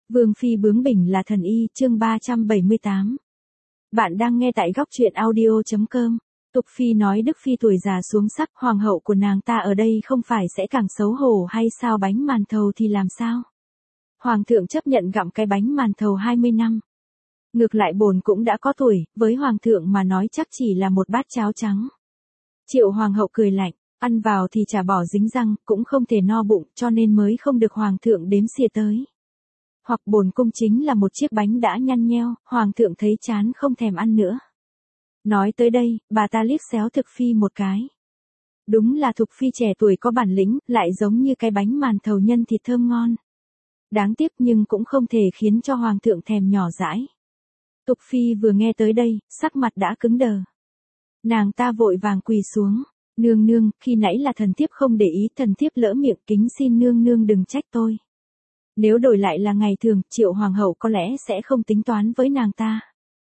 Vương phi bướng bỉnh là thần y, chương 378. Bạn đang nghe tại góc truyện audio.com. Tục phi nói Đức phi tuổi già xuống sắc, hoàng hậu của nàng ta ở đây không phải sẽ càng xấu hổ hay sao? Bánh màn thầu thì làm sao? Hoàng thượng chấp nhận gặm cái bánh màn thầu 20 năm. Ngược lại bổn cũng đã có tuổi, với hoàng thượng mà nói chắc chỉ là một bát cháo trắng. Triệu hoàng hậu cười lạnh, ăn vào thì chả bỏ dính răng, cũng không thể no bụng, cho nên mới không được hoàng thượng đếm xỉa tới. Hoặc bổn cung chính là một chiếc bánh đã nhăn nheo, hoàng thượng thấy chán không thèm ăn nữa. Nói tới đây, bà ta liếc xéo Thực phi một cái. Đúng là Thục phi trẻ tuổi có bản lĩnh, lại giống như cái bánh màn thầu nhân thịt thơm ngon. Đáng tiếc nhưng cũng không thể khiến cho hoàng thượng thèm nhỏ dãi. Thục phi vừa nghe tới đây, sắc mặt đã cứng đờ. Nàng ta vội vàng quỳ xuống. Nương nương, khi nãy là thần thiếp không để ý, thần thiếp lỡ miệng, kính xin nương nương đừng trách tôi. Nếu đổi lại là ngày thường, Triệu hoàng hậu có lẽ sẽ không tính toán với nàng ta.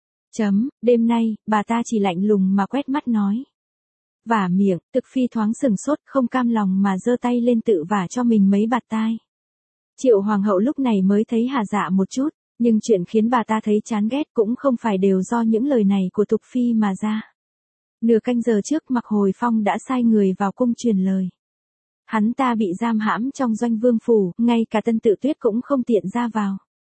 Đêm nay, bà ta chỉ lạnh lùng mà quét mắt nói. Vả miệng, Thực phi thoáng sừng sốt, không cam lòng mà giơ tay lên tự vả cho mình mấy bạt tai. Triệu hoàng hậu lúc này mới thấy hà dạ một chút, nhưng chuyện khiến bà ta thấy chán ghét cũng không phải đều do những lời này của Thục phi mà ra. Nửa canh giờ trước Mặc Hồi Phong đã sai người vào cung truyền lời. Hắn ta bị giam hãm trong Doanh Vương phủ, ngay cả Tân Tự Tuyết cũng không tiện ra vào.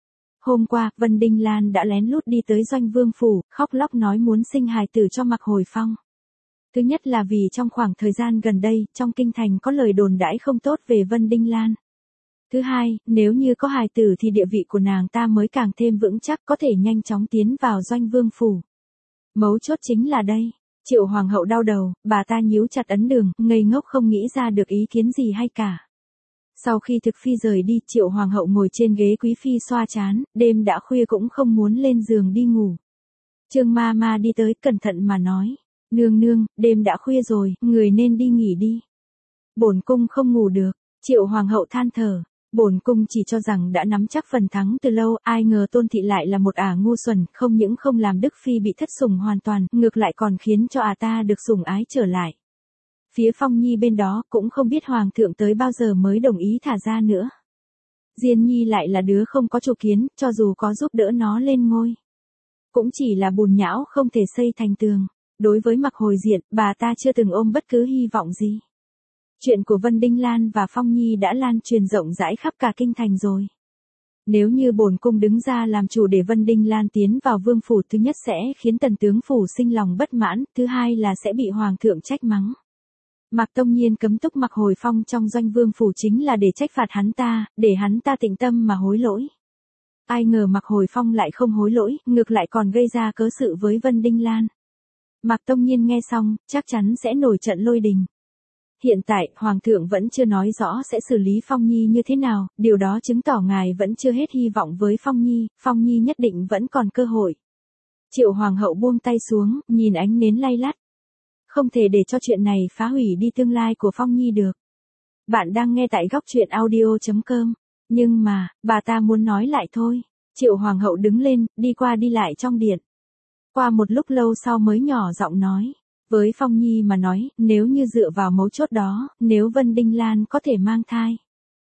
Hôm qua, Vân Đinh Lan đã lén lút đi tới Doanh Vương phủ, khóc lóc nói muốn sinh hài tử cho Mặc Hồi Phong. Thứ nhất là vì trong khoảng thời gian gần đây, trong kinh thành có lời đồn đãi không tốt về Vân Đinh Lan. Thứ hai, nếu như có hài tử thì địa vị của nàng ta mới càng thêm vững chắc, có thể nhanh chóng tiến vào Doanh Vương phủ. Mấu chốt chính là đây. Triệu hoàng hậu đau đầu, bà ta nhíu chặt ấn đường, ngây ngốc không nghĩ ra được ý kiến gì hay cả. Sau khi Thực phi rời đi, Triệu hoàng hậu ngồi trên ghế quý phi xoa trán, đêm đã khuya cũng không muốn lên giường đi ngủ. Trương ma ma đi tới, cẩn thận mà nói, nương nương, đêm đã khuya rồi, người nên đi nghỉ đi. Bổn cung không ngủ được. Triệu hoàng hậu than thở. Bổn cung chỉ cho rằng đã nắm chắc phần thắng từ lâu, ai ngờ Tôn thị lại là một ả ngu xuẩn, không những không làm Đức phi bị thất sủng hoàn toàn, ngược lại còn khiến cho ả ta được sủng ái trở lại. Phía Phong Nhi bên đó cũng không biết hoàng thượng tới bao giờ mới đồng ý thả ra nữa. Diên Nhi lại là đứa không có chủ kiến, cho dù có giúp đỡ nó lên ngôi, cũng chỉ là bùn nhão không thể xây thành tường. Đối với Mặc Hồi Diện, bà ta chưa từng ôm bất cứ hy vọng gì. Chuyện của Vân Đinh Lan và Phong Nhi đã lan truyền rộng rãi khắp cả kinh thành rồi. Nếu như bổn cung đứng ra làm chủ để Vân Đinh Lan tiến vào vương phủ, thứ nhất sẽ khiến tần tướng phủ sinh lòng bất mãn, thứ hai là sẽ bị hoàng thượng trách mắng. Mạc Tông Nhiên cấm túc Mặc Hồi Phong trong Doanh Vương phủ chính là để trách phạt hắn ta, để hắn ta tịnh tâm mà hối lỗi. Ai ngờ Mặc Hồi Phong lại không hối lỗi, ngược lại còn gây ra cớ sự với Vân Đinh Lan. Mạc Tông Nhiên nghe xong, chắc chắn sẽ nổi trận lôi đình. Hiện tại, Hoàng thượng vẫn chưa nói rõ sẽ xử lý Phong Nhi như thế nào, điều đó chứng tỏ ngài vẫn chưa hết hy vọng với Phong Nhi nhất định vẫn còn cơ hội. Triệu Hoàng hậu buông tay xuống, nhìn ánh nến lay lắt. Không thể để cho chuyện này phá hủy đi tương lai của Phong Nhi được. Bạn đang nghe tại góc truyện audio.com. Nhưng mà, bà ta muốn nói lại thôi. Triệu Hoàng hậu đứng lên, đi qua đi lại trong điện. Qua một lúc lâu sau mới nhỏ giọng nói. Với Phong Nhi mà nói, nếu như dựa vào mấu chốt đó, nếu Vân Đinh Lan có thể mang thai,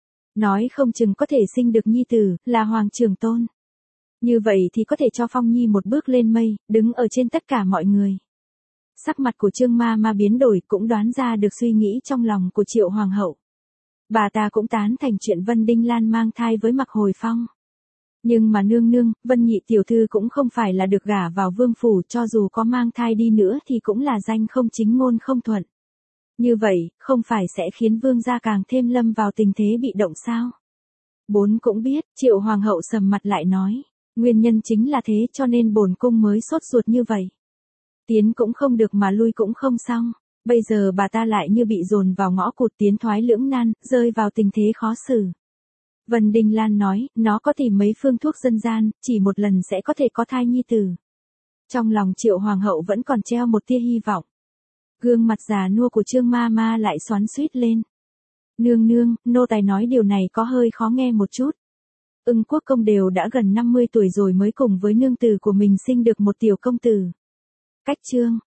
nói không chừng có thể sinh được nhi tử, là Hoàng trưởng tôn. Như vậy thì có thể cho Phong Nhi một bước lên mây, đứng ở trên tất cả mọi người. Sắc mặt của Trương ma ma biến đổi, cũng đoán ra được suy nghĩ trong lòng của Triệu Hoàng hậu. Bà ta cũng tán thành chuyện Vân Đinh Lan mang thai với Mặc Hồi Phong. Nhưng mà nương nương, Vân nhị tiểu thư cũng không phải là được gả vào vương phủ, cho dù có mang thai đi nữa thì cũng là danh không chính ngôn không thuận. Như vậy, không phải sẽ khiến vương gia càng thêm lâm vào tình thế bị động sao? Bốn cũng biết, Triệu hoàng hậu sầm mặt lại nói, nguyên nhân chính là thế cho nên bổn cung mới sốt ruột như vậy. Tiến cũng không được mà lui cũng không xong, bây giờ bà ta lại như bị dồn vào ngõ cụt, tiến thoái lưỡng nan, rơi vào tình thế khó xử. Vân Đinh Lan nói, nó có tìm mấy phương thuốc dân gian, chỉ một lần sẽ có thể có thai nhi tử. Trong lòng Triệu Hoàng hậu vẫn còn treo một tia hy vọng. Gương mặt già nua của Trương ma ma lại xoắn xuýt lên. Nương nương, nô tài nói điều này có hơi khó nghe một chút. Ưng Quốc công đều đã gần 50 tuổi rồi mới cùng với nương tử của mình sinh được một tiểu công tử. Cách Trương